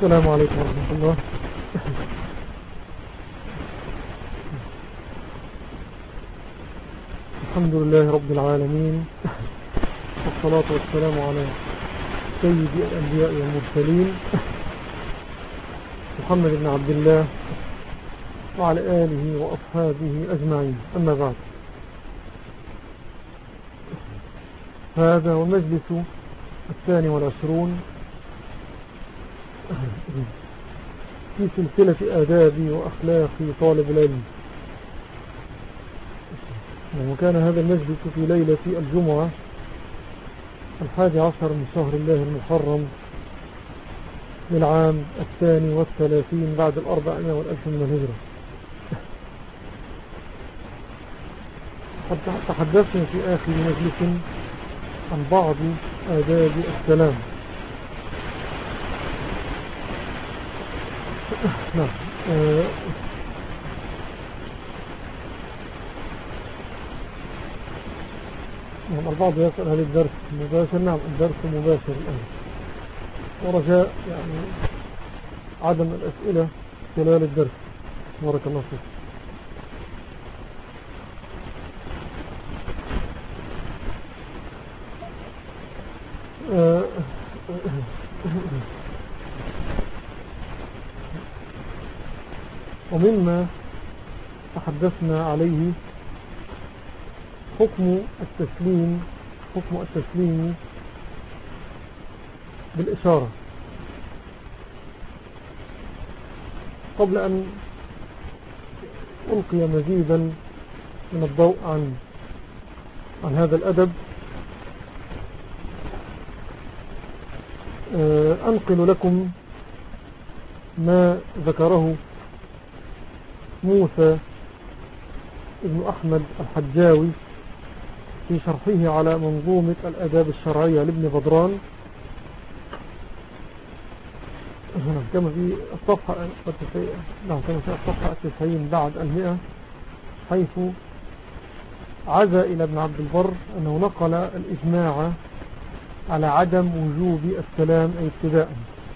السلام عليكم ورحمة الله. الحمد لله رب العالمين، والصلاة والسلام على سيد الأنبياء والمرسلين محمد بن عبد الله وعلى آله وأصحابه أجمعين. أما بعد، هذا هو المجلس 22 في سلسلة آداب وأخلاق طالب العلم، وكان هذا المجلس في ليلة الجمعة 11 من شهر الله المحرم للعام 32 بعد 400 من الهجرة. قد تحدثنا في آخر مجلس عن بعض آداب السلام. نعم. البعض يسأل هل الدرس مباشر؟ نعم، الدرس مباشر الآن، ورجاء يعني عدم الأسئلة خلال الدرس. بارك الله فيك. ومما تحدثنا عليه حكم التسليم بالإشارة. قبل أن ألقي مزيدا من الضوء عن هذا الأدب، أنقل لكم ما ذكره موسى ابن أحمد الحجاوي في شرحه على منظومة الآداب الشرعية لابن بدران، كما في الصفحة 90 بعد 100، حيث عزى إلى ابن عبد البر أنه نقل الإجماع على عدم وجوب السلام أي ابتداء،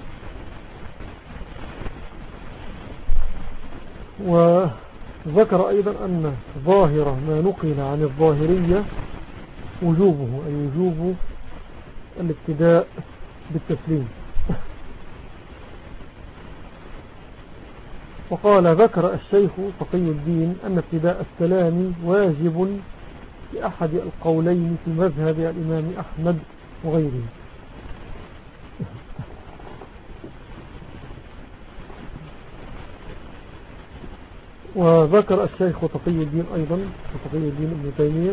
وذكر أيضا أن ظاهرة ما نقل عن الظاهرية وجوبه، أي وجوب الابتداء بالتسليم. وقال ذكر الشيخ تقي الدين أن ابتداء السلام واجب في أحد القولين في مذهب الإمام أحمد وغيره. وذكر الشيخ تقي الدين أيضا، تقي الدين ابن تيمية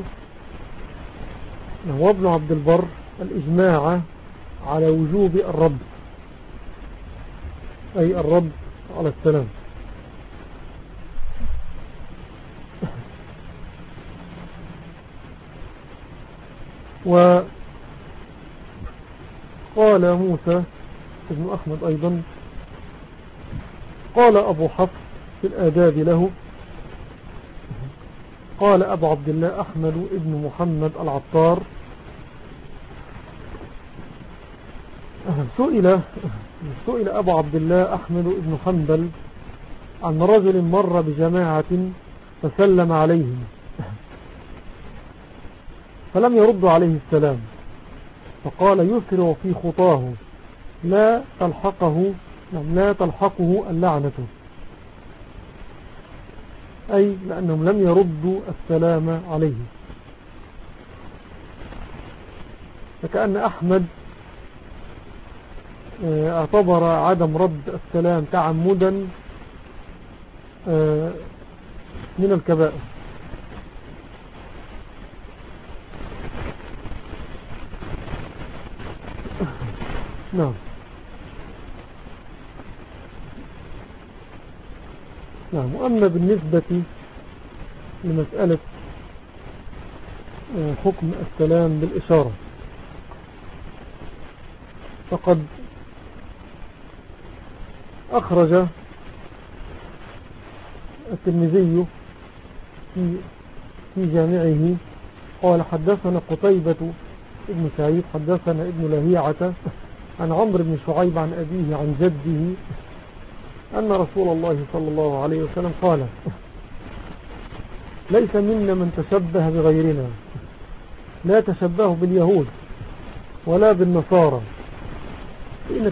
وابن عبد البر الإجماع على وجوب الرد، أي الرد على السلام. وقال موسى ابن أحمد أيضا، قال أبو حفص في الآداب له، قال أبو عبد الله أحمد ابن محمد العطار، سئل أبو عبد الله أحمد ابن حنبل عن رجل مر بجماعة فسلم عليهم فلم يرد عليه السلام، فقال يسرع في خطاه لا تلحقه اللعنة، أي لأنهم لم يردوا السلام عليه. فكأن أحمد اعتبر عدم رد السلام تعمدا من الكبائر. نعم. نعم. وأما بالنسبة لمسألة حكم السلام بالإشارة، فقد أخرج الترمذي في جامعه قال حدثنا قتيبة ابن سعيد حدثنا ابن لهيعة عن عمرو بن شعيب عن أبيه عن جده أن رسول الله صلى الله عليه وسلم قال: ليس منا من تشبه بغيرنا، لا تشبهوا باليهود ولا بالنصارى، فإن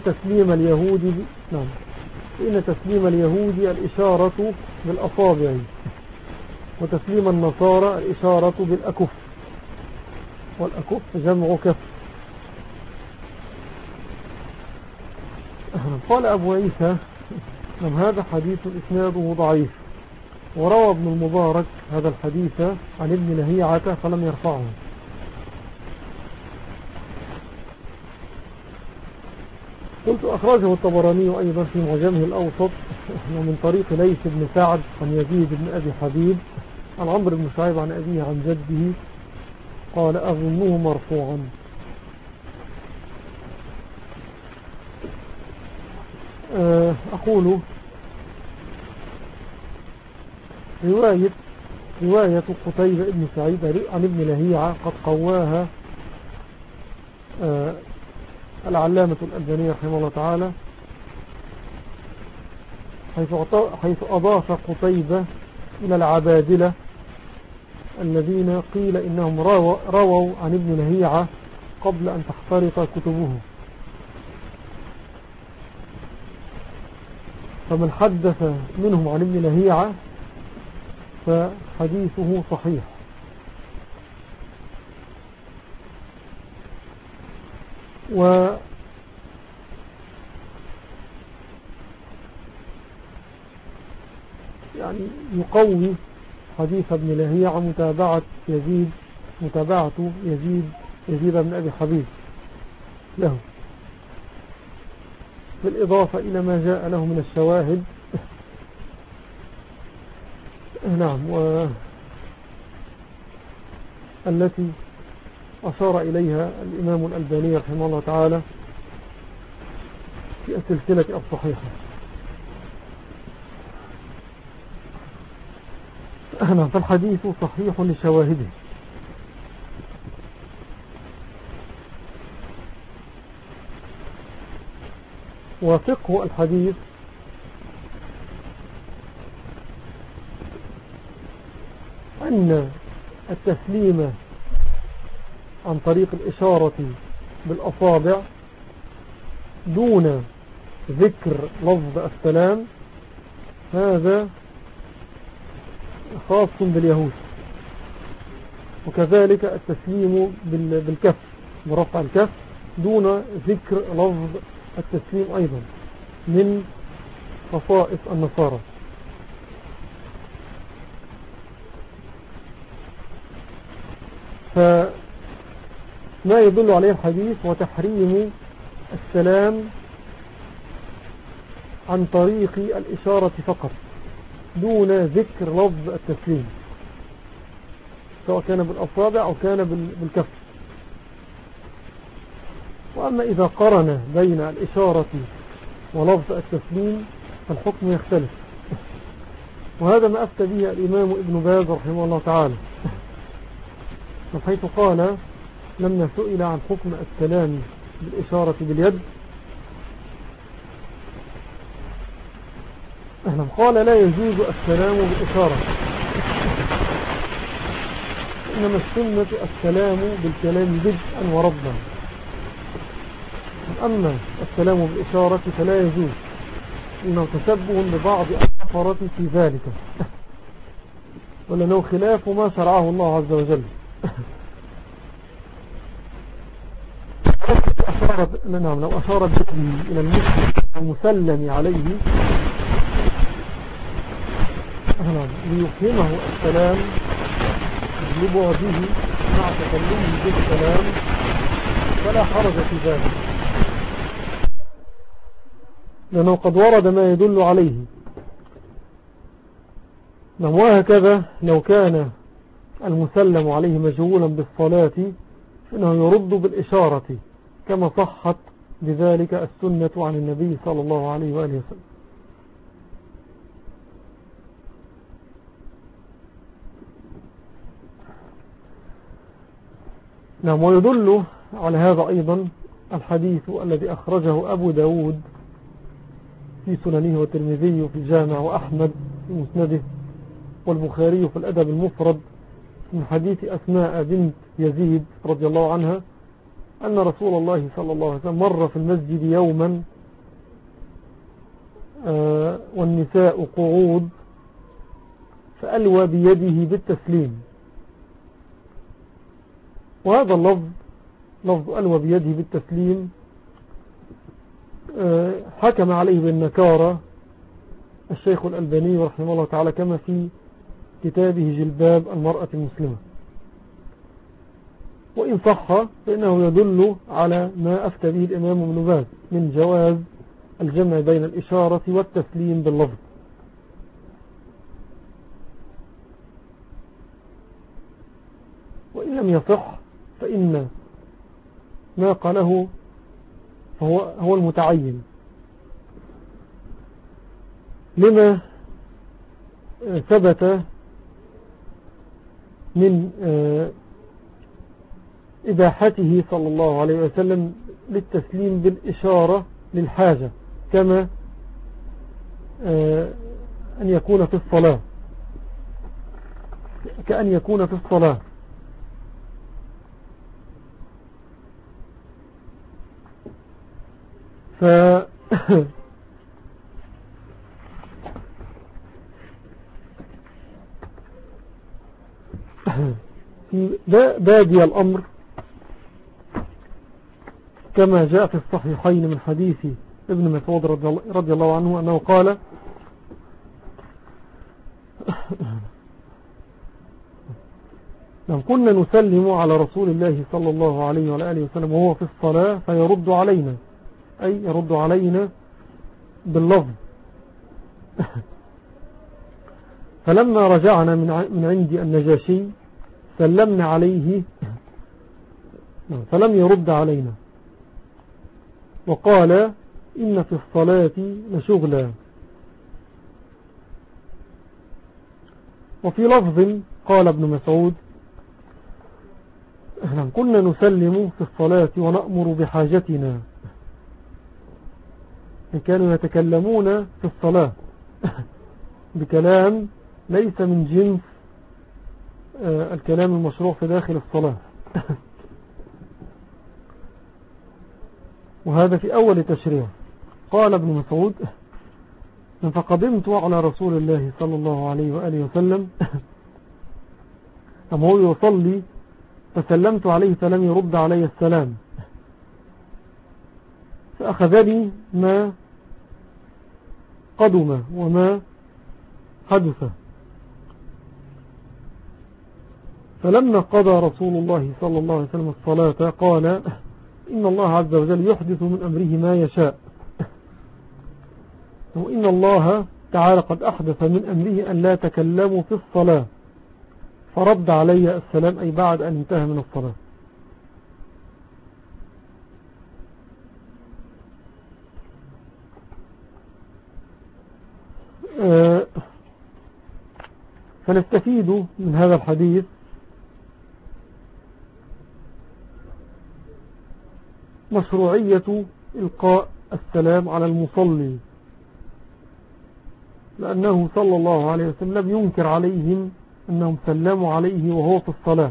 تسليم اليهود الإشارة بالأصابع، وتسليم النصارى الإشارة بالأكف، والأكف جمع كف. قال أبو عيسى: هذا حديث إسناده ضعيف، وروى ابن المبارك هذا الحديث عن ابن لهيعة فلم يرفعه. قلت: أخرجه الطبراني أيضا في معجمه الأوسط ومن طريق ليث بن سعد عن يزيد بن أبي حبيب عن عمرو بن شعيب عن أبيه عن جده قال: أظنه مرفوعا. أقول: رواية قتيبة بن سعيد عن ابن لهيعة قد قواها العلامة الألباني رحمه الله تعالى، حيث أضاف قتيبة إلى العبادلة الذين قيل إنهم رووا عن ابن لهيعة قبل أن تحترق كتبه، فمن حدث منهم عن ابن لهيعة فحديثه صحيح. يعني يقوي حديث ابن لهيعة متابعة يزيد بن أبي حبيب له، بالإضافة إلى ما جاء له من الشواهد. نعم، التي أشار إليها الإمام الألباني رحمه الله تعالى في السلسلة الصحيحة. فالحديث صحيح لشواهده. وفقه الحديث أن التسليم عن طريق الإشارة بالأصابع دون ذكر لفظ السلام هذا خاص باليهود، وكذلك التسليم بالكف برفع الكف دون ذكر لفظ التسليم أيضا من خصائص النصارى. فما يدل عليه الحديث وتحريم السلام عن طريق الإشارة فقط دون ذكر لفظ التسليم، سواء كان بالأصابع أو كان بالكف. وأما إذا قرن بين الإشارة ولفظ التسليم فالحكم يختلف، وهذا ما أفتى به الإمام ابن باز رحمه الله تعالى، حيث قال لما سئل عن حكم السلام بالإشارة باليد قال: لا يجوز السلام بالإشارة، إنما السنة السلام بالكلام بدءا وردا، أما السلام بالإشارة فلا يجوز، إنه تشبه ببعض الكفرة في ذلك، ولأنه خلاف ما شرعه الله عز وجل. لو أشار بيده إلى المسلم المسلم عليه ليفهمه السلام لبعده مع تكلمه بالسلام فلا حرج في ذلك، لأنه قد ورد ما يدل عليه. وهكذا لو كان المسلم عليه مشغولا بالصلاة فإنه يرد بالإشارة كما صحت بذلك السنة عن النبي صلى الله عليه وآله وسلم. ويدل على هذا أيضا الحديث الذي أخرجه أبو داود في سننه والترمذي في الجامع وأحمد في مسنده والبخاري في الأدب المفرد من حديث أسماء بنت يزيد رضي الله عنها أن رسول الله صلى الله عليه وسلم مر في المسجد يوما والنساء قعود فألوى بيده بالتسليم. وهذا اللفظ لفظ ألوى بيده بالتسليم حكم عليه بالنكارة الشيخ الألباني رحمه الله تعالى كما في كتابه جلباب المرأة المسلمة. وإن صح فإنه يدل على ما أفتى به الإمام ابن باز من جواز الجمع بين الإشارة والتسليم باللفظ. وإن لم يصح فإن ما قاله هو المتعين لما ثبت من إباحته صلى الله عليه وسلم للتسليم بالإشارة للحاجة كما أن يكون في الصلاة كأن يكون في الصلاة. في بادي الأمر كما جاء في الصحيحين من حديث ابن مسعود رضي الله عنه أنه قال لم كنا نسلم على رسول الله صلى الله عليه وآله وسلم وهو في الصلاة فيرد علينا أي يرد علينا باللفظ. فلما رجعنا من عند النجاشي سلمنا عليه فلم يرد علينا وقال إن في الصلاة لشغلا. وفي لفظ قال ابن مسعود كنا نسلم في الصلاة ونأمر بحاجتنا. كانوا يتكلمون في الصلاة بكلام ليس من جنس الكلام المشروع في داخل الصلاة. وهذا في أول تشريع. قال ابن مسعود فقدمت على رسول الله صلى الله عليه وآله وسلم أما هو يصلي فسلمت عليه فلم يرد علي السلام فأخذني ما قدم وما حدث. فلما قضى رسول الله صلى الله عليه وسلم الصلاة قال إن الله عز وجل يحدث من أمره ما يشاء وإن الله تعالى قد أحدث من أمره أن لا تكلموا في الصلاة فرد علي السلام أي بعد أن انتهى من الصلاة. فنستفيد من هذا الحديث مشروعية إلقاء السلام على المصلي لأنه صلى الله عليه وسلم لم ينكر عليهم أنهم سلموا عليه وهو في الصلاة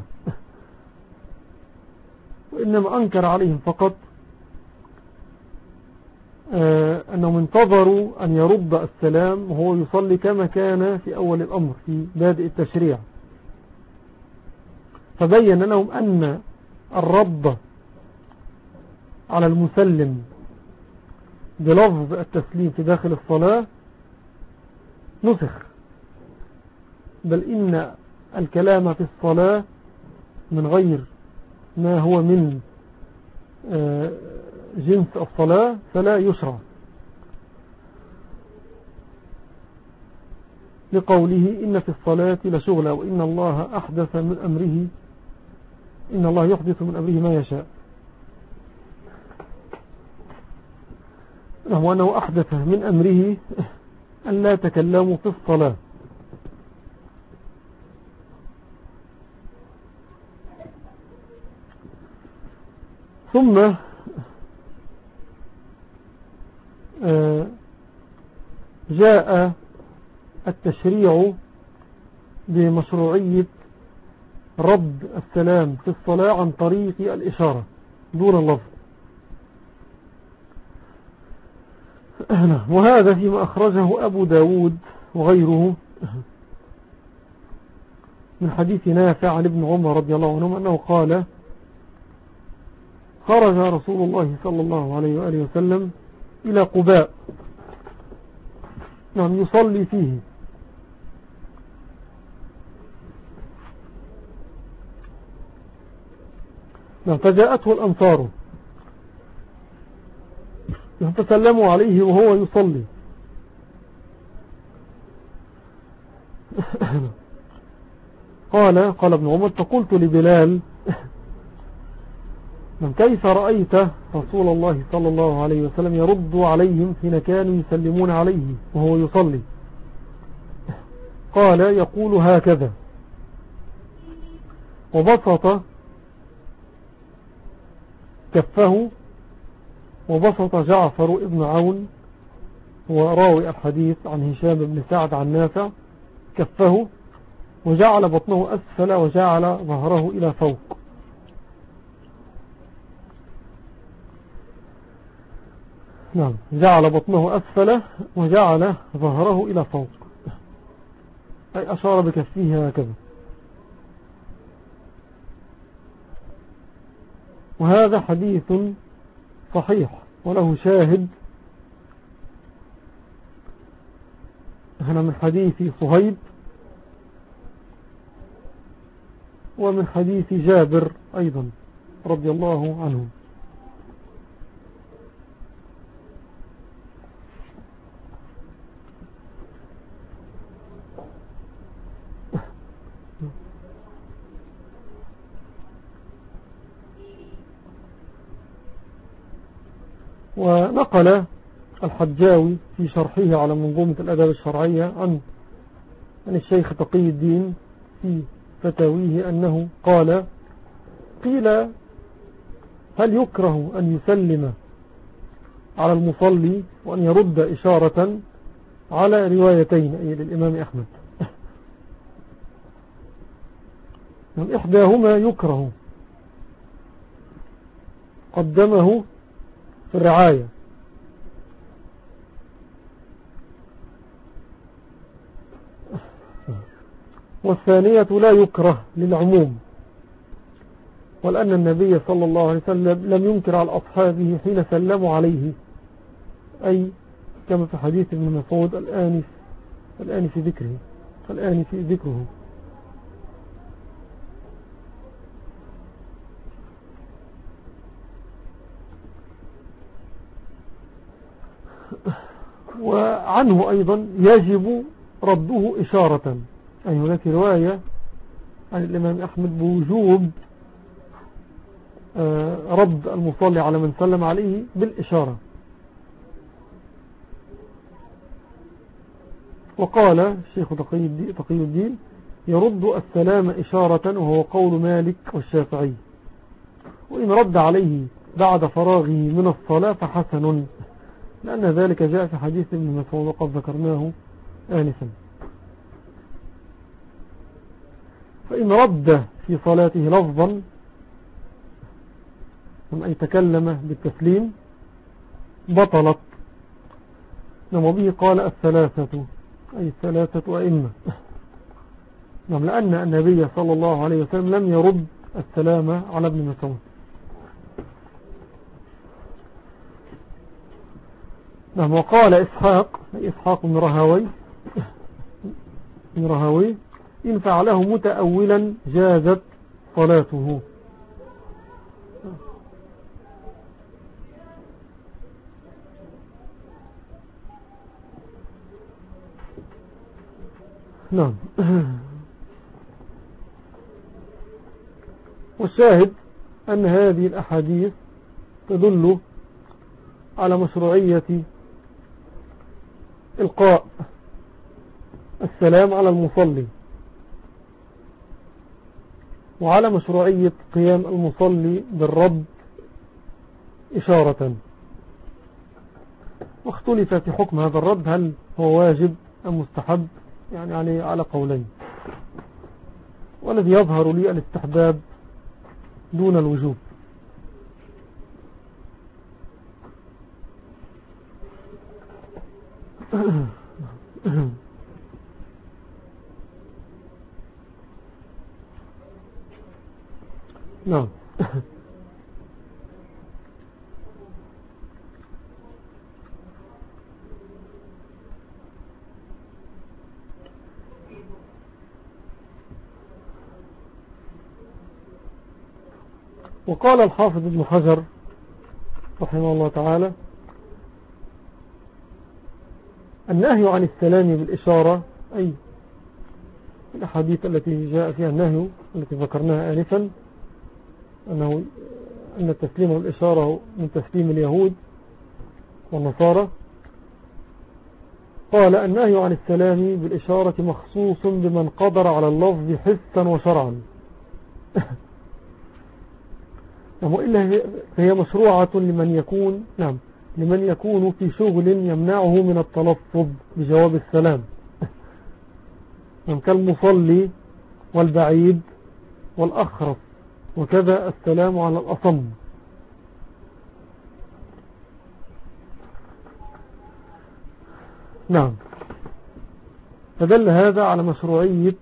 وإنما أنكر عليهم فقط أنهم انتظروا أن يرد السلام وهو يصلي كما كان في أول الأمر في بادئ التشريع. فبين لهم أن الرد على المسلم بلفظ التسليم في داخل الصلاة نسخ بل إن الكلام في الصلاة من غير ما هو من جنس الصلاة فلا يشرع لقوله إن في الصلاة لشغلا وإن الله أحدث من أمره إن الله يحدث من أمره ما يشاء وهو أنه أحدث من أمره أن لا تكلموا في الصلاة. ثم جاء التشريع بمشروعية رد السلام في الصلاة عن طريق الإشارة دون اللفظ. وهذا فيما أخرجه أبو داود وغيره من حديث نافع عن ابن عمر رضي الله عنه أنه قال: خرج رسول الله صلى الله عليه وآله وسلم إلى قباء يصلي فيه، فجاءته الأنصار فسلموا عليه وهو يصلي. قال ابن عمر: فقلت لبلال: كيف رأيت رسول الله صلى الله عليه وسلم يرد عليهم حين كانوا يسلمون عليه وهو يصلي؟ قال: يقول هكذا. وبسط كفه، وبسط جعفر ابن عون وراوي الحديث عن هشام بن سعد عن نافع كفه، وجعل بطنه أسفل وجعل ظهره إلى فوق. نعم، جعل بطنه أسفل وجعل ظهره إلى فوق، أي أشار بكفيه هكذا. وهذا حديث صحيح وله شاهد هنا من حديث صهيب ومن حديث جابر أيضا رضي الله عنه. ونقل الحجاوي في شرحه على منظومة الأداب الشرعية عن الشيخ تقي الدين في فتاويه أنه قال: قيل: هل يكره أن يسلم على المصلي وأن يرد إشارة؟ على روايتين، أي للإمام أحمد. إحداهما يكره، قدمه في الرعاية، والثانية لا يكره للعموم، ولأن النبي صلى الله عليه وسلم لم ينكر على أصحابه حين سلموا عليه، أي كما في حديث ابن مسعود الآن في ذكره. وعنه أيضا يجب رده إشارة، أي هناك رواية عن الإمام أحمد بوجوب رد المصلي على من سلم عليه بالإشارة. وقال الشيخ تقي الدين: يرد السلام إشارة، وهو قول مالك والشافعي، وإن رد عليه بعد فراغه من الصلاة فحسن، لأن ذلك جاء في حديث ابن مسعود وقد ذكرناه آنفا. فإن رد في صلاته لفظا، أي تكلم بالتسليم، بطلت. وبه قال الثلاثة، أي الثلاثة أئمة، لأن النبي صلى الله عليه وسلم لم يرد السلام على ابن مسعود. وقال إسحاق بن رهوي: إن فعله متأولا جازت صلاته. نعم. والشاهد أن هذه الأحاديث تدل على مشروعية إلقاء السلام على المصلي، وعلى مشروعية قيام المصلي بالرد إشارة. واختلف في حكم هذا الرد، هل هو واجب أم مستحب، يعني على قولين، والذي يظهر لي الاستحباب دون الوجوب. نعم. وقال الحافظ ابن حجر رحمه الله تعالى: النهي عن السلام بالإشارة، أي الأحاديث التي جاء فيها النهي التي ذكرناها آنفا، أن التسليم بالإشارة من تسليم اليهود والنصارى. قال: النهي عن السلام بالإشارة مخصوص بمن قدر على اللفظ حسا وشرعا. وإلا فهي مشروعة لمن يكون في شغل يمنعه من التلفظ بجواب السلام، كالمصلي والبعيد والأخرس، وكذا السلام على الأصم. نعم. فدل هذا على مشروعية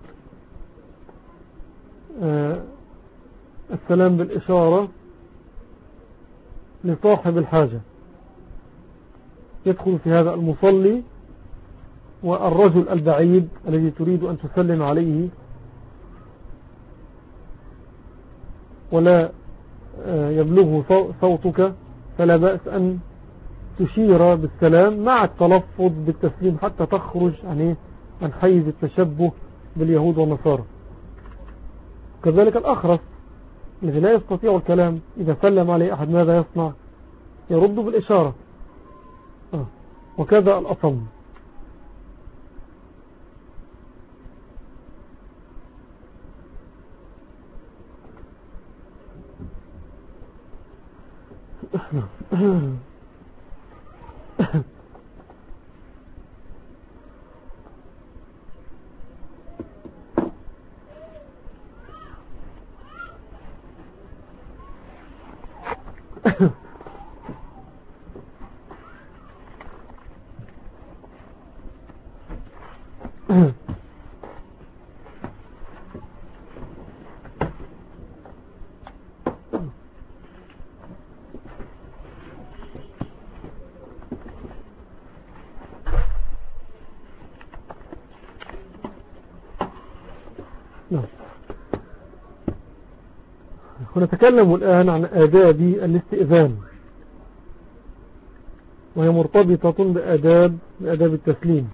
السلام بالإشارة لصاحب الحاجة، يدخل في هذا المصلي والرجل البعيد الذي تريد أن تسلم عليه ولا يبلغه صوتك، فلا بأس أن تشير بالسلام مع التلفظ بالتسليم حتى تخرج عن حيز التشبه باليهود والنصارى. كذلك الأخرس الذي لا يستطيع الكلام، إذا سلم عليه أحد ماذا يصنع؟ يرد بالإشارة. وكذا الأصم. ونتكلم الآن عن آداب الاستئذان، وهي مرتبطة بآداب التسليم.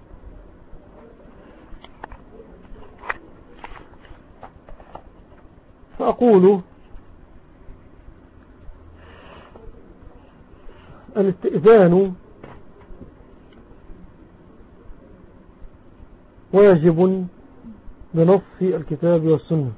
فأقول: الاستئذان واجب بنص الكتاب والسنة،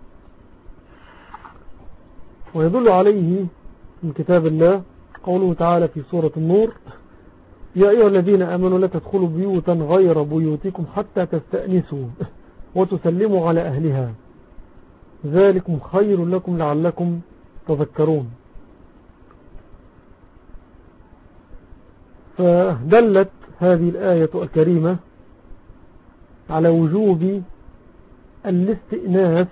ويدل عليه من كتاب الله قوله تعالى في سورة النور: يا أيها الذين آمنوا لا تدخلوا بيوتا غير بيوتكم حتى تستأنسوا وتسلموا على أهلها ذلكم خير لكم لعلكم تذكرون. فدلت هذه الآية الكريمة على وجوب الاستئناس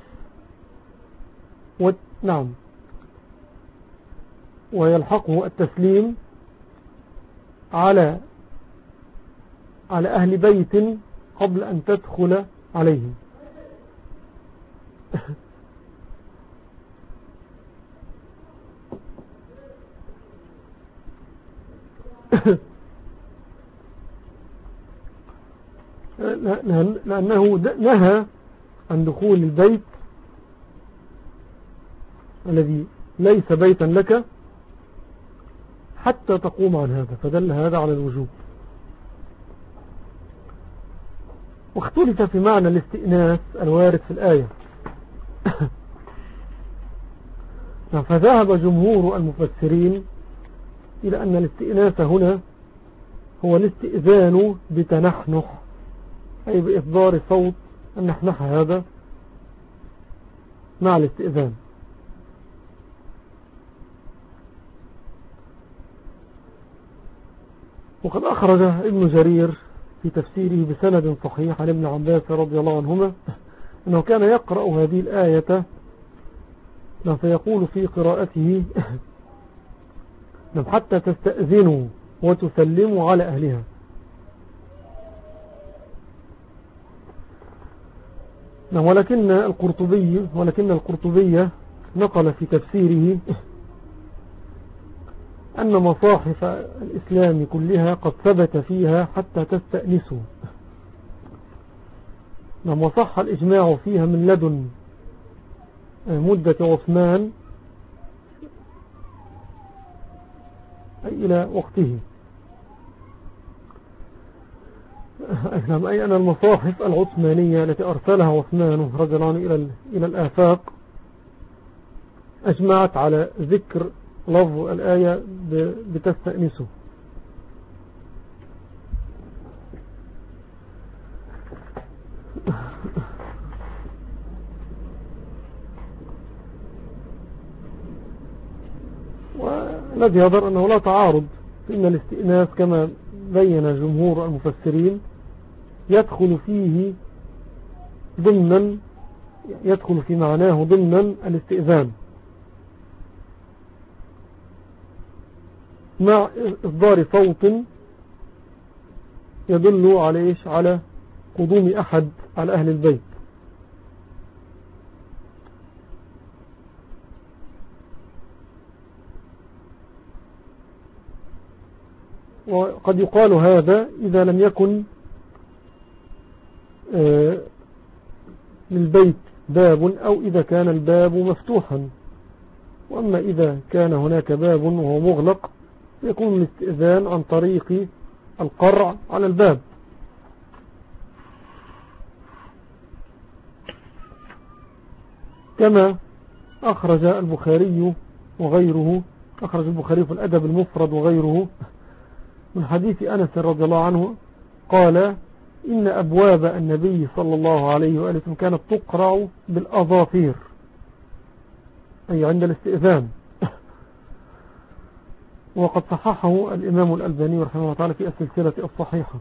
ويلحقه التسليم على أهل بيت قبل أن تدخل عليهم. لأنه نهى عن دخول البيت الذي ليس بيتا لك حتى تقوم عن هذا، فدل هذا على الوجوب. واختلف في معنى الاستئناس الوارد في الآية. فذهب جمهور المفسرين إلى أن الاستئناس هنا هو الاستئذان بتنحنح، أي بإصدار صوت النحنح هذا مع الاستئذان. وقد أخرج ابن جرير في تفسيره بسند صحيح عن ابن عباس رضي الله عنهما أنه كان يقرأ هذه الآية فيقول في قراءته حتى تستأذنوا وتسلموا على أهلها. ولكن القرطبي نقل في تفسيره أن مصاحف الإسلام كلها قد ثبت فيها حتى تستأنسوا، وصح الإجماع فيها من لدن مدة عثمان أي إلى وقته. أي أن المصاحف العثمانية التي أرسلها عثمان رضي الله عنه إلى الآفاق أجمعت على ذكر لفظ الآية بتستأنسه. والذي يظهر أنه لا تعارض، فإن الاستئناس كما بين جمهور المفسرين يدخل في معناه ضمن الاستئذان مع إصدار صوت يدل على قدوم أحد على أهل البيت. وقد يقال هذا إذا لم يكن للبيت باب أو إذا كان الباب مفتوحا. وأما إذا كان هناك باب وهو مغلق يكون الاستئذان عن طريق القرع على الباب. كما أخرج البخاري في الأدب المفرد وغيره من حديث أنس رضي الله عنه قال: إن أبواب النبي صلى الله عليه وآله كانت تقرع بالأظافير، أي عند الاستئذان. وقد صححه الإمام الألباني رحمه الله تعالى في السلسلة الصحيحة.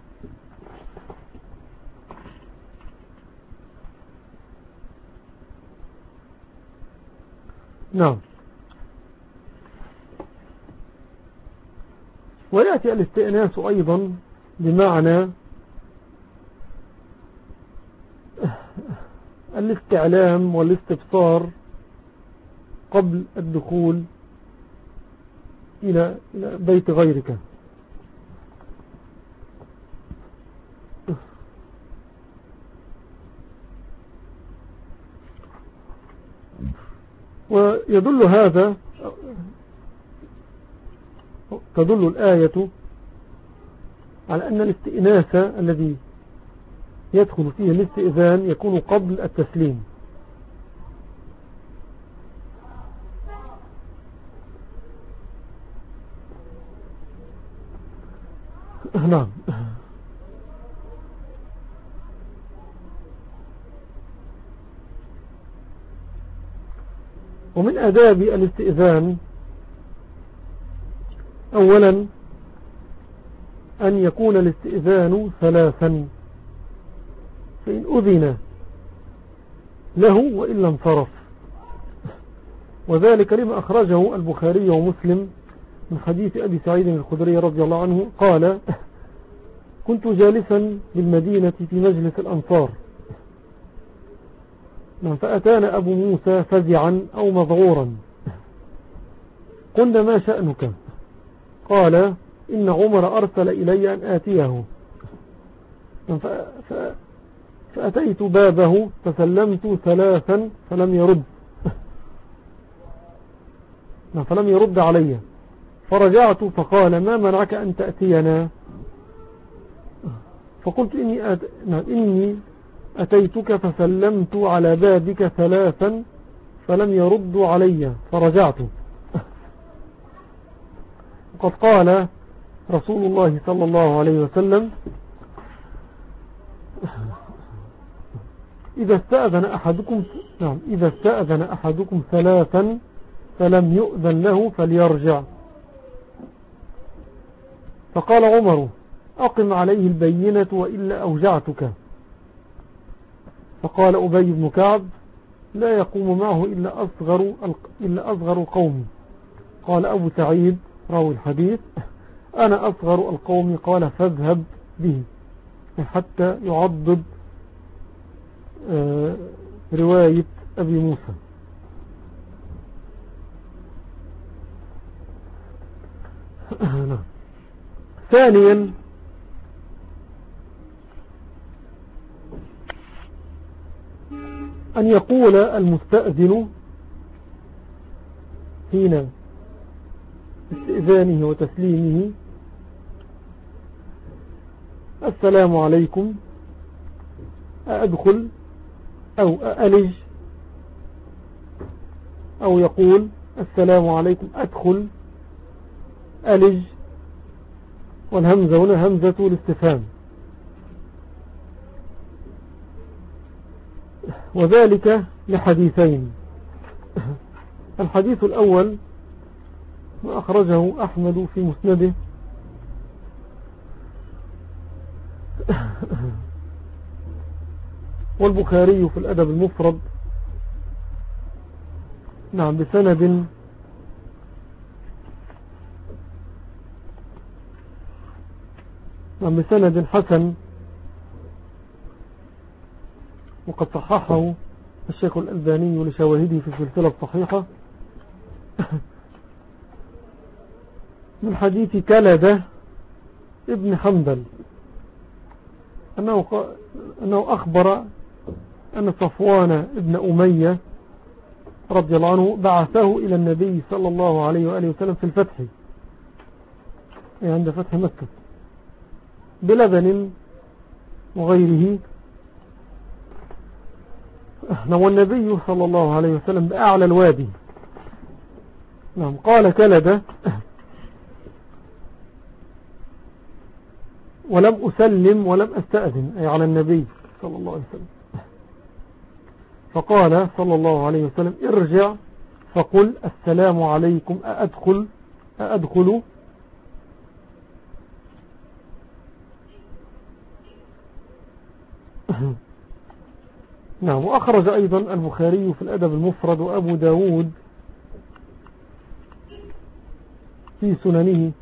نعم. ويأتي الاستئناس أيضا بمعنى الاستعلام والاستبصار قبل الدخول إلى بيت غيرك. ويدل هذا تدل الآية على أن الاستئناس الذي يدخل فيه الاستئذان يكون قبل التسليم. نعم. ومن آداب الاستئذان أولا أن يكون الاستئذان ثلاثا، فإن أذن له وإلا انصرف. وذلك لما أخرجه البخاري ومسلم من حديث أبي سعيد الخدري رضي الله عنه قال: كنت جالسا بالمدينة في مجلس الأنصار، فأتانا أبو موسى فزعا أو مذعورا، قلنا: ما شأنك؟ قال: إن عمر أرسل إلي أن آتيه، فأتيت بابه فسلمت ثلاثا فلم يرد علي، فرجعت فقال: ما منعك أن تأتينا؟ فقلت: إني أتيتك فسلمت على بابك ثلاثا فلم يرد علي فرجعت. وقد قال رسول الله صلى الله عليه وسلم إذا استأذن أحدكم ثلاثا فلم يؤذن له فليرجع. فقال عمر: أقم عليه البينة وإلا أوجعتك. فقال أبي بن كعب: لا يقوم معه إلا أصغر القوم. قال أبو سعيد راوي الحديث: أنا أصغر القوم. قال: فاذهب به، حتى يعضد رواية أبي موسى. ثانيا، أن يقول المستأذن حين استئذانه وتسليمه: السلام عليكم، أدخل أو ألج، أو يقول: السلام عليكم، أدخل، ألج. والهمزة هنا همزة الاستفهام، وذلك لحديثين. الحديث الأول ما أخرجه أحمد في مسنده والبخاري في الأدب المفرد، نعم، بسند حسن، وقد صححه الشيخ الألباني لشواهده في السلسلة الصحيحة، من حديث كلدة ابن حنبل أنه أخبر أن صفوان ابن أمية رضي الله عنه بعثه إلى النبي صلى الله عليه وآله وسلم في الفتح، يعني عند فتح مكة، بلبن وغيره. والنبي صلى الله عليه وسلم بأعلى الوادي. نعم. قال كلدة: ولم أسلم ولم أستأذن، أي على النبي صلى الله عليه وسلم. فقال صلى الله عليه وسلم: ارجع فقل: السلام عليكم، أأدخل. نعم. وأخرج أيضا البخاري في الأدب المفرد وأبو داود في سننه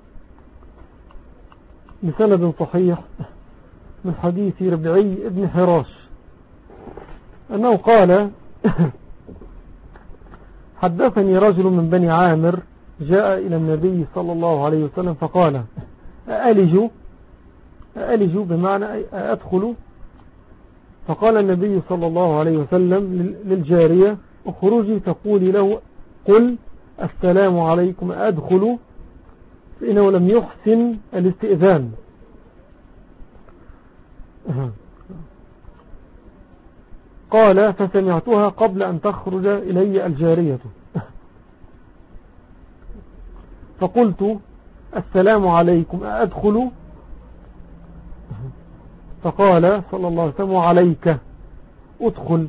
بسند صحيح من حديث ربعي ابن حراش أنه قال: حدثني رجل من بني عامر جاء إلى النبي صلى الله عليه وسلم فقال: أألج بمعنى أدخل. فقال النبي صلى الله عليه وسلم للجارية: اخرجي تقولي له: قل السلام عليكم، أدخل، فإنه لم يحسن الاستئذان. قال: فسمعتها قبل أن تخرج إلي الجارية، فقلت: السلام عليكم، أدخل. فقال صلى الله عليه وسلم: عليك، ادخل.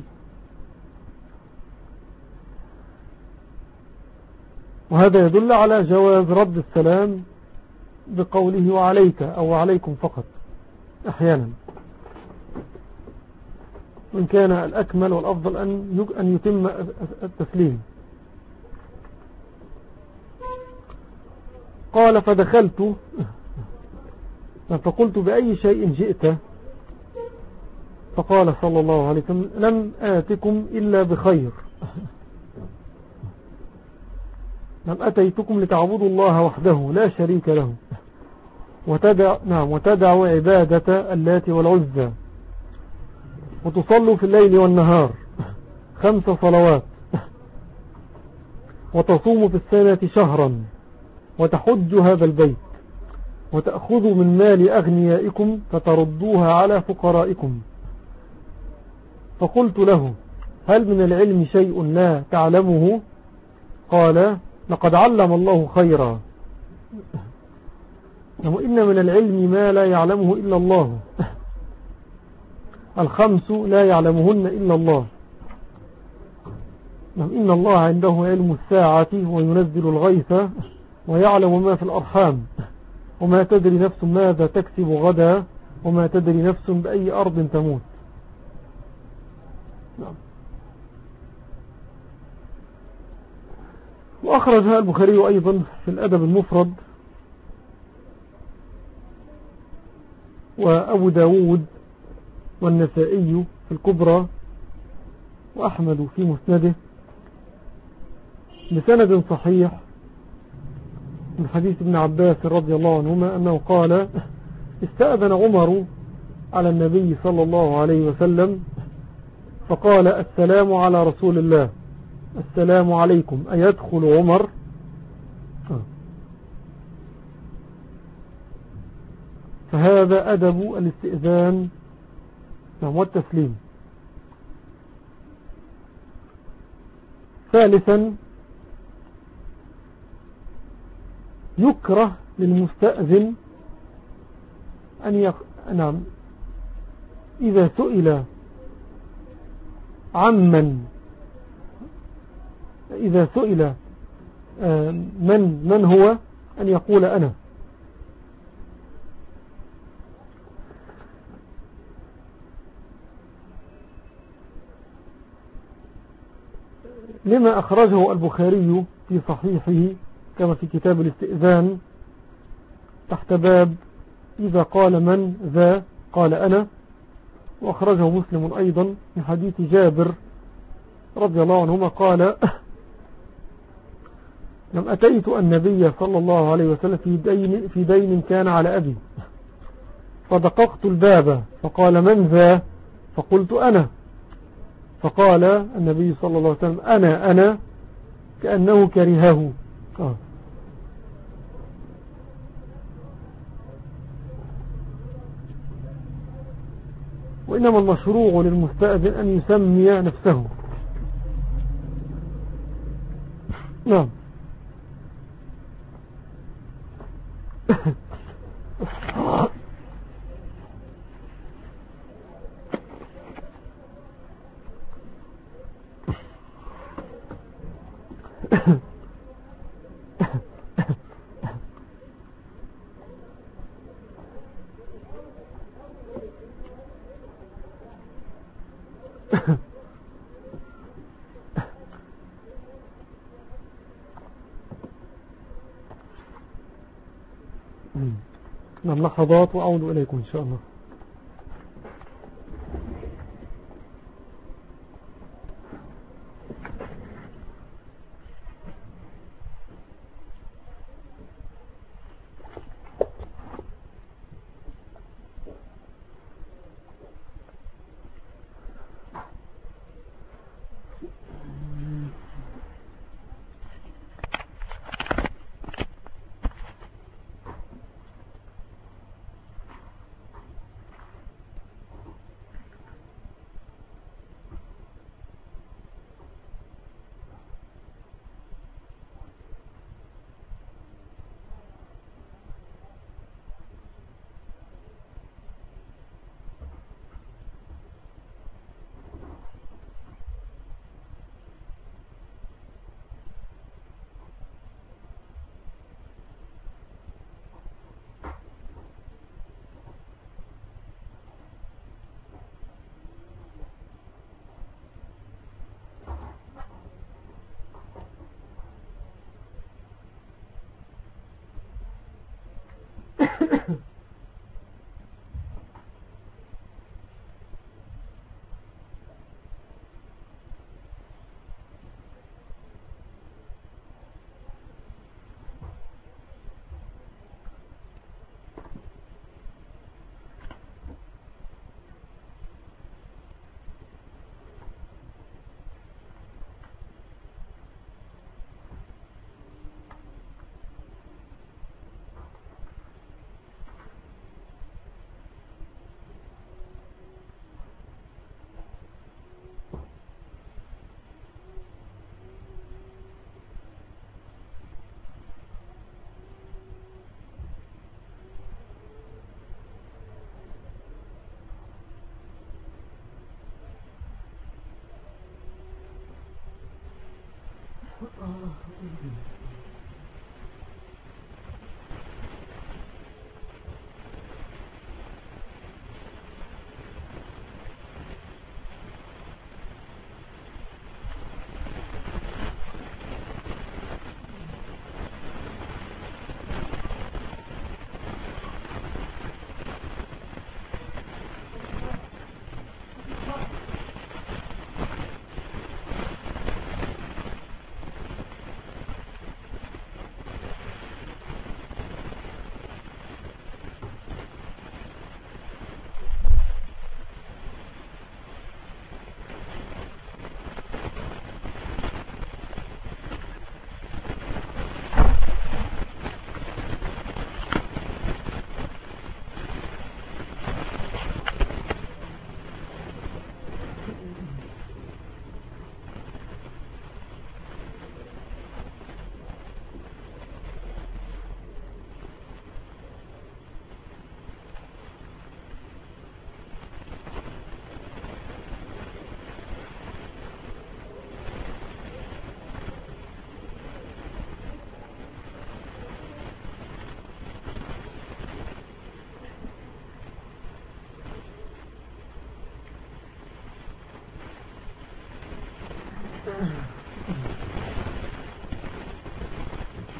وهذا يدل على جواز رد السلام بقوله وعليك أو عليكم فقط أحيانا، وإن كان الأكمل والأفضل أن يتم التسليم. قال: فدخلت فقلت: بأي شيء جئت؟ فقال صلى الله عليه وسلم: لم آتكم إلا بخير، لم أتيتكم لتعبدوا الله وحده لا شريك له وتدعوا عبادة اللات والعزى وتصلوا في الليل والنهار 5 صلوات وتصوموا في السنة شهرا وتحجوا هذا البيت وتأخذوا من مال أغنيائكم فتردوها على فقرائكم. فقلت له: هل من العلم شيء لا تعلمه؟ قال: لقد علم الله خيرا. وإن من العلم ما لا يعلمه إلا الله. الخمس لا يعلمهن إلا الله. إن الله عنده علم الساعة وينزل الغيث ويعلم ما في الأرحام وما تدري نفس ماذا تكسب غدا وما تدري نفس بأي أرض تموت. وأخرجها البخاري أيضا في الأدب المفرد، وأبو داود والنسائي في الكبرى، وأحمد في مسنده بسند صحيح من حديث ابن عباس رضي الله عنهما أنه قال: استأذن عمر على النبي صلى الله عليه وسلم فقال: السلام على رسول الله، السلام عليكم، أيدخل عمر؟ فهذا أدب الاستئذان والتسليم. ثالثا، يكره للمستأذن أن إذا سئل عمن، إذا سئل من هو، أن يقول أنا. لما أخرجه البخاري في صحيحه كما في كتاب الاستئذان تحت باب إذا قال من ذا قال أنا. وأخرجه مسلم أيضا من حديث جابر رضي الله عنهما قال: لم أتيت النبي صلى الله عليه وسلم في دين كان على أبي فدققت الباب فقال: من ذا؟ فقلت: أنا. فقال النبي صلى الله عليه وسلم: أنا كأنه كرهه. وإنما المشروع للمستأذن أن يسمي نفسه. نعم. نعم، لحظات وأعود إليكم إن شاء الله.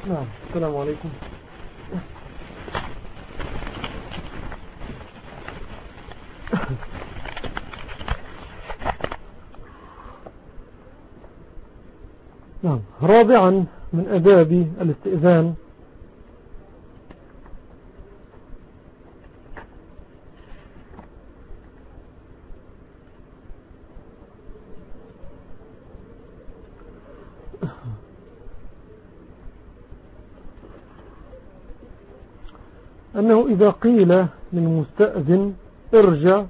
نعم. السلام عليكم. نعم. رابعا من آداب الاستئذان أنه إذا قيل للمستأذن ارجع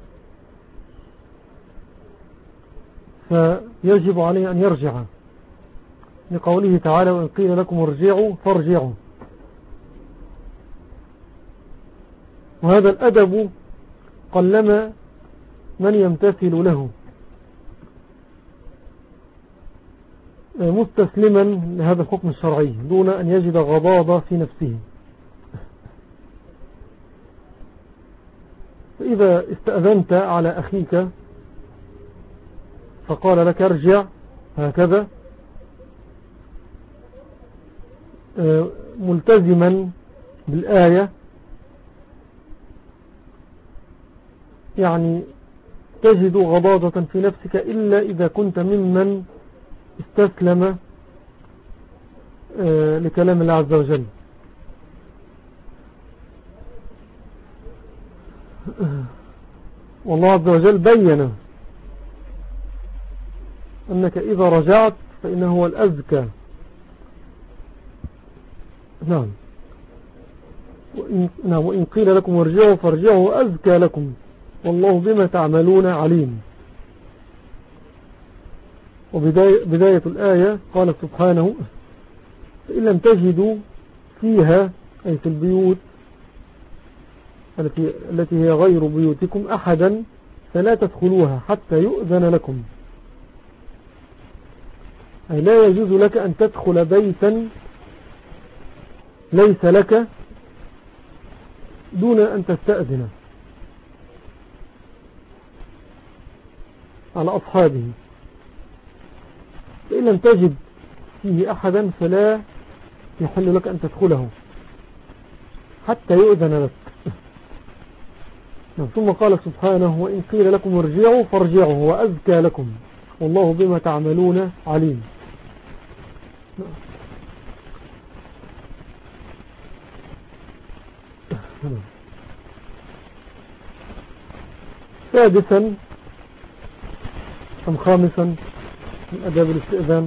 فيجب عليه أن يرجع، لقوله تعالى وإن قيل لكم ارجعوا فارجعوا. وهذا الأدب قلما من يمتثل له مستسلما لهذا الحكم الشرعي دون أن يجد غضاضة في نفسه. فإذا استأذنت على أخيك فقال لك ارجع هكذا ملتزما بالآية، يعني تجد غضاضة في نفسك إلا إذا كنت ممن استسلم لكلام الله عز وجل. والله عز وجل بين أنك إذا رجعت فإنه هو الأزكى. نعم. وإن قيل لكم ارجعوا فارجعوا أزكى لكم والله بما تعملون عليم. وبداية الآية قال سبحانه فإن لم تجدوا فيها أي في البيوت التي هي غير بيوتكم أحدا فلا تدخلوها حتى يؤذن لكم، أي لا يجوز لك أن تدخل بيتا ليس لك دون أن تستأذن على أصحابه. فإن لم تجد فيه أحدا فلا يحل لك أن تدخله حتى يؤذن لك. ثم قال سبحانه وإن قيل لكم ارجعوا فارجعوا هو أزكى لكم والله بما تعملون عليم. سادسا أم خامسا من أداب الاستئذان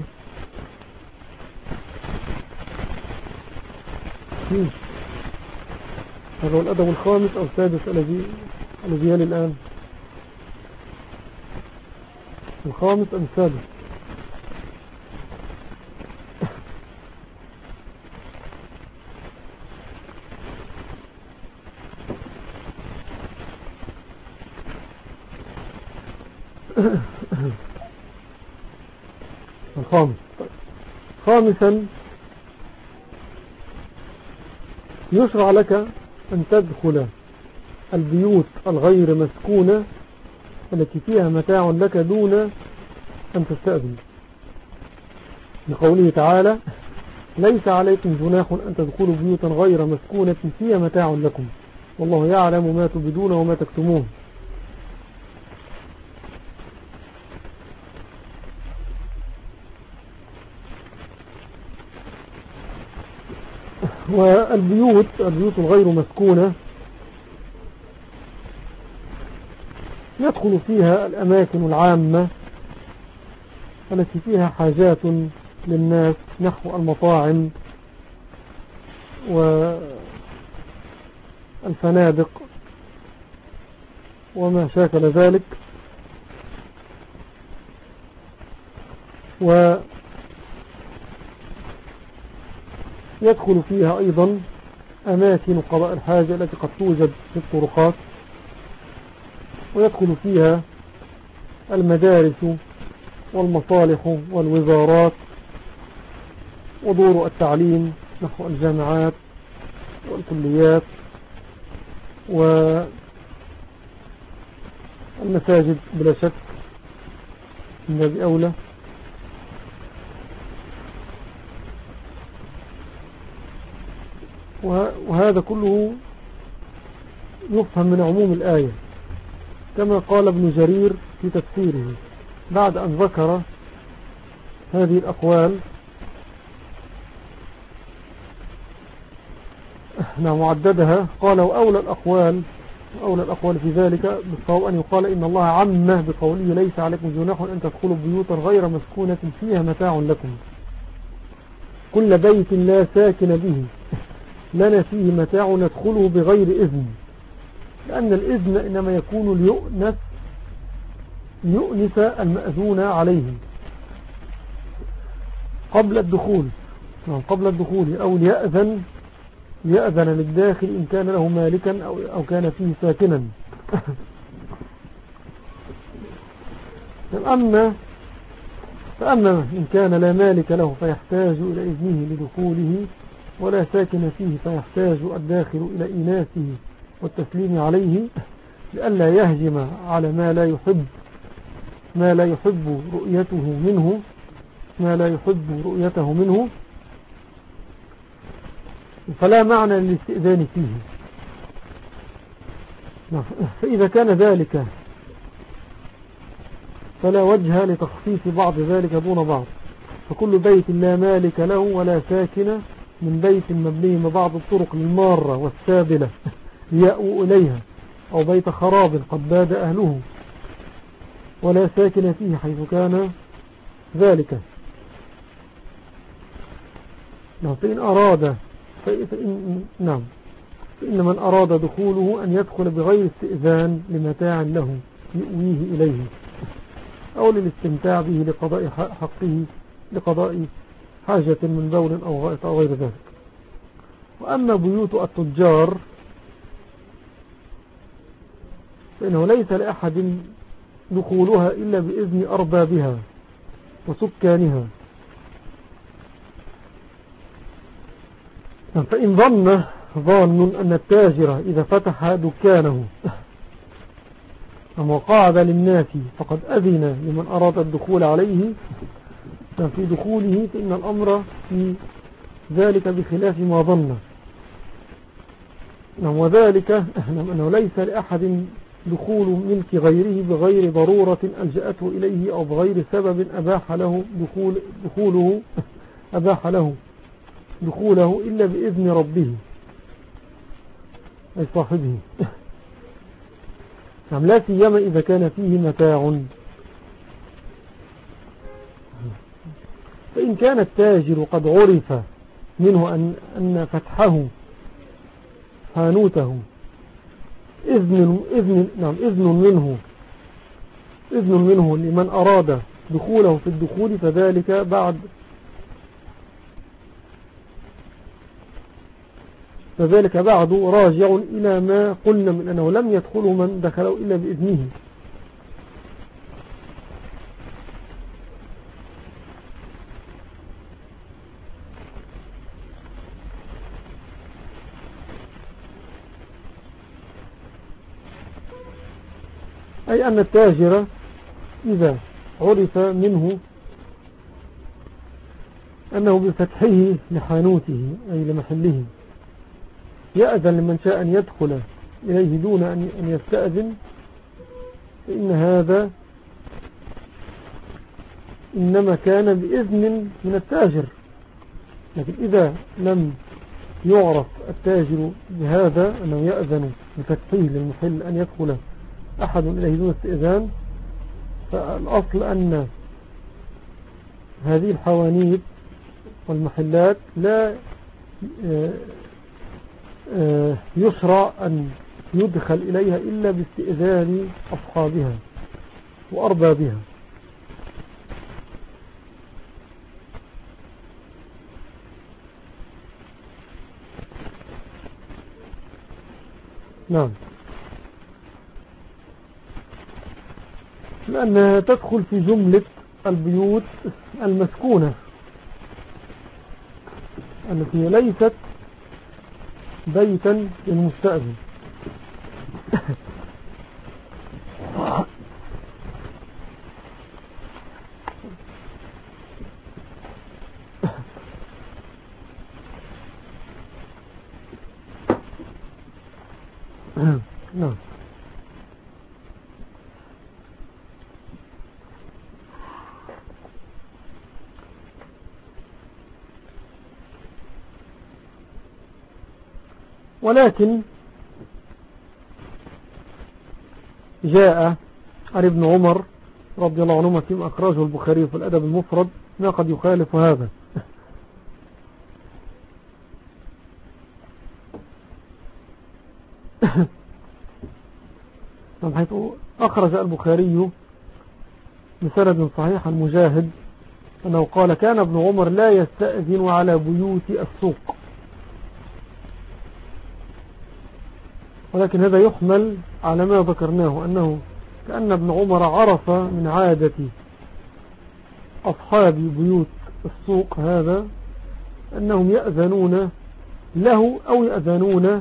هذا هو الأدب الخامس أو السادس الذي يلي الآن، الخامس أم السادس؟ الخامس. خامسا يشرع لك أن تدخل البيوت الغير مسكونة التي فيها متاع لك دون أن تستأذن، لقوله تعالى ليس عليكم جناح أن تدخلوا بيوتا غير مسكونة فيها متاع لكم والله يعلم ما تبدون وما تكتمون. والبيوت الغير مسكونة يدخل فيها الأماكن العامة التي فيها حاجات للناس نحو المطاعم والفنادق وما شاكل ذلك، ويدخل فيها أيضا أماكن قضاء الحاجة التي قد توجد في الطرقات، ويدخل فيها المدارس والمصالح والوزارات ودور التعليم نحو الجامعات والكليات والمساجد بلا شك من باب أولى. وهذا كله يفهم من عموم الآية، كما قال ابن جرير في تفسيره بعد أن ذكر هذه الأقوال معددها. قال وأولى الأقوال في ذلك بالصواب أن يقال إن الله عمه بقوله ليس عليكم جناح أن تدخلوا بيوتا غير مسكونة فيها متاع لكم، كل بيت لا ساكن به لنا فيه متاع ندخله بغير إذن، لأن الإذن إنما يكون ليؤنس المأذون عليه قبل الدخول أو ليأذن للداخل إن كان له مالكا أو كان فيه ساكنا. فأما إن كان لا مالك له فيحتاج إلى إذنه لدخوله، ولا ساكن فيه فيحتاج الداخل إلى إيناسه والتسليم عليه لئلا يهجم على ما لا يحب رؤيته منه، فلا معنى للاستئذان فيه. فإذا كان ذلك فلا وجه لتخصيص بعض ذلك دون بعض، فكل بيت لا مالك له ولا ساكن من بيت مبني بعض الطرق المارة والسابلة ليأووا إليها، أو بيت خراب قد باد أهله ولا ساكن فيه حيث كان ذلك. فإن من أراد دخوله أن يدخل بغير استئذان لمتاع له يؤويه إليه أو للاستمتاع به لقضاء حاجة من بول أو غائط أو غير ذلك. وأما بيوت التجار فإنه ليس لأحد دخولها إلا بإذن أربابها وسكانها. فإن ظن أن التاجر إذا فتح دكانه وقعد للناس فقد أذن لمن أراد الدخول عليه في دخوله، فإن الأمر في ذلك بخلاف ما ظن، وذلك أنه ليس لأحد دخول ملك غيره بغير ضرورة ألجأته إليه أو بغير سبب أباح له دخوله إلا بإذن ربه أي صاحبه، لا سيما إذا كان فيه متاع. فإن كان التاجر قد عرف منه أن فتحه حانوته إذن منه لمن أراد دخوله في الدخول، فذلك بعد راجع إلى ما قلنا من أنه لم يدخله من دخله إلا بإذنه. أي أن التاجر إذا عرف منه أنه بفتحه لحانوته أي لمحله يأذن لمن شاء أن يدخل إليه دون أن يستأذن، فإن هذا إنما كان بإذن من التاجر. لكن إذا لم يعرف التاجر بهذا أنه يأذن بفتحه للمحل أن يدخل أحد إليه دون استئذان، فالأصل أن هذه الحوانيت والمحلات لا يشرع أن يدخل إليها إلا باستئذان أصحابها وأربابها. نعم، لأنها تدخل في جملة البيوت المسكونة التي ليست بيتا للمستأذن. نعم. ولكن جاء عن ابن عمر رضي الله عنهما فيما أخرجه البخاري في الأدب المفرد ما قد يخالف هذا. حيث أخرج البخاري بسند صحيح عن مجاهد أنه قال كان ابن عمر لا يستأذن على بيوت السوق. ولكن هذا يحمل على ما ذكرناه أنه كأن ابن عمر عرف من عادة أصحاب بيوت السوق هذا أنهم يأذنون له أو يأذنون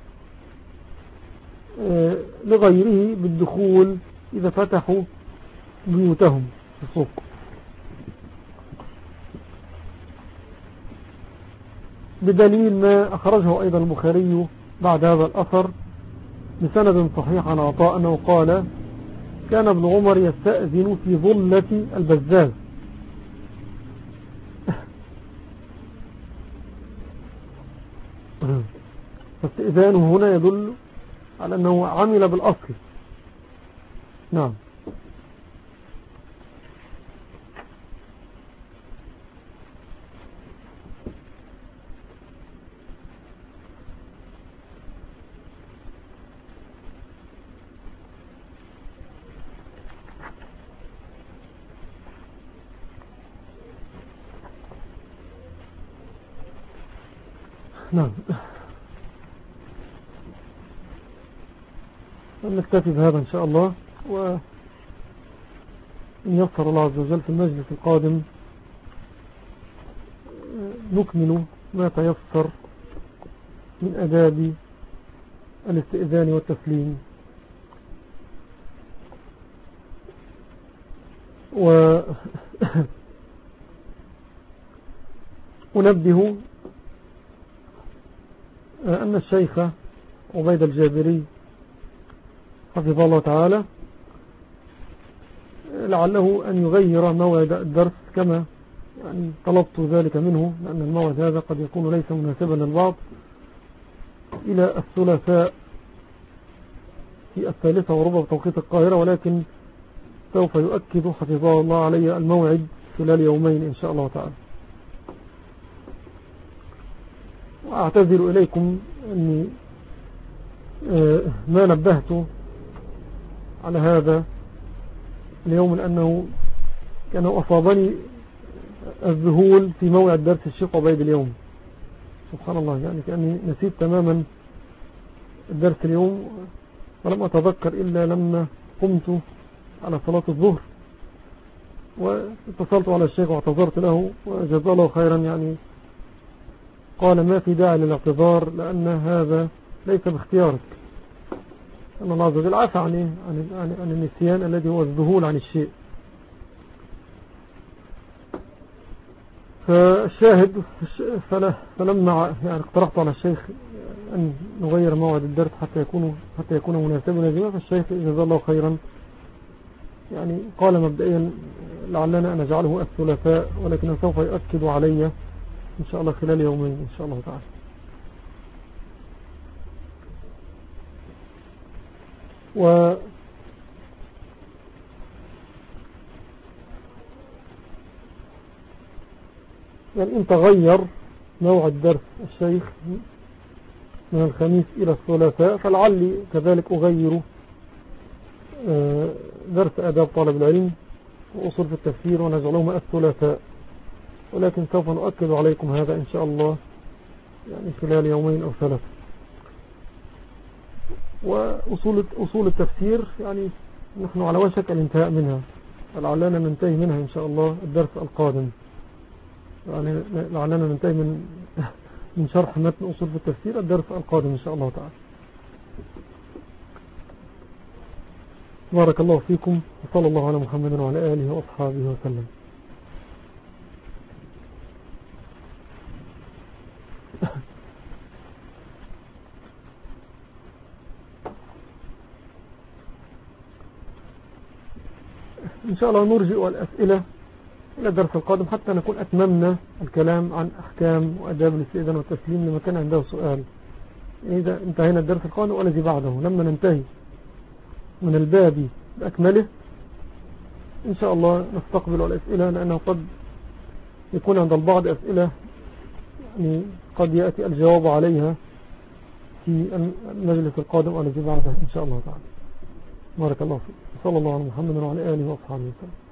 لغيره بالدخول إذا فتحوا بيوتهم في السوق. بدليل ما أخرجه أيضا البخاري بعد هذا الأثر بسند صحيح عن عطاء أنه قال كان ابن عمر يستأذن في ظلة البزاز. فاستئذانه هنا يدل على أنه عمل بالأصل. نعم. نعم. نكتفي بهذا إن شاء الله، وإن يسر الله عز وجل في المجلس القادم نكمل ما تيسر من آداب الاستئذان والتسليم. ونبه أن الشيخ عبيد الجابري حفظه الله تعالى لعله أن يغير موعد الدرس كما يعني طلبت ذلك منه، لأن الموعد هذا قد يكون ليس مناسبا للبعض، إلى الثلاثاء في 3:15 بتوقيت القاهرة، ولكن سوف يؤكد حفظه الله علي الموعد خلال يومين إن شاء الله تعالى. وأعتذر إليكم أني ما نبهت على هذا اليوم، لأنه كان أصابني الذهول في موعد درس الشيخ عبيد اليوم. سبحان الله، يعني كأني نسيت تماما الدرس اليوم، ولم أتذكر إلا لما قمت على صلاة الظهر واتصلت على الشيخ واعتذرت له وجزاه الله خيرا. يعني قال ما في داعي للاعتذار لأن هذا ليس باختيارك، أن الله عز وجل عفى عن النسيان الذي هو الذهول عن الشيء. فالشاهد فلما يعني اقترحت على الشيخ أن نغير موعد الدرس حتى يكون مناسبا لنا، فالشيخ جزاه الله خيرا يعني قال مبدئيا لعلنا نجعله الثلاثاء، ولكن سوف يؤكد علي إن شاء الله خلال يومين إن شاء الله تعالى. يعني إن تغير موعد درس الشيخ من الخميس إلى الثلاثاء فلعلي كذلك أغير درس آداب طالب العلم وأصول في التفسير ونجعلهما الثلاثاء، ولكن سوف نؤكد عليكم هذا إن شاء الله يعني خلال يومين أو ثلاثة. وأصول التفسير يعني نحن على وشك الانتهاء منها، لعلنا ننتهي منها إن شاء الله الدرس القادم، يعني لعلنا ننتهي من شرح متن أصول في التفسير الدرس القادم إن شاء الله تعالى. بارك الله فيكم، وصلى الله على محمد وعلى آله وأصحابه وسلم. إن شاء الله نرجئ الأسئلة إلى الدرس القادم حتى نكون أتممنا الكلام عن أحكام وأداب الاستئذان والتسليم لما كان عنده سؤال. إذا انتهينا الدرس القادم والذي بعده لما ننتهي من الباب بأكمله إن شاء الله نستقبل الأسئلة، لأنه قد يكون عند البعض أسئلة يعني قد يأتي الجواب عليها في المجلس القادم والذي بعده إن شاء الله تعالى. بارك الله فيك. صلى الله على محمد وعلى آله وأصحابه وسلم.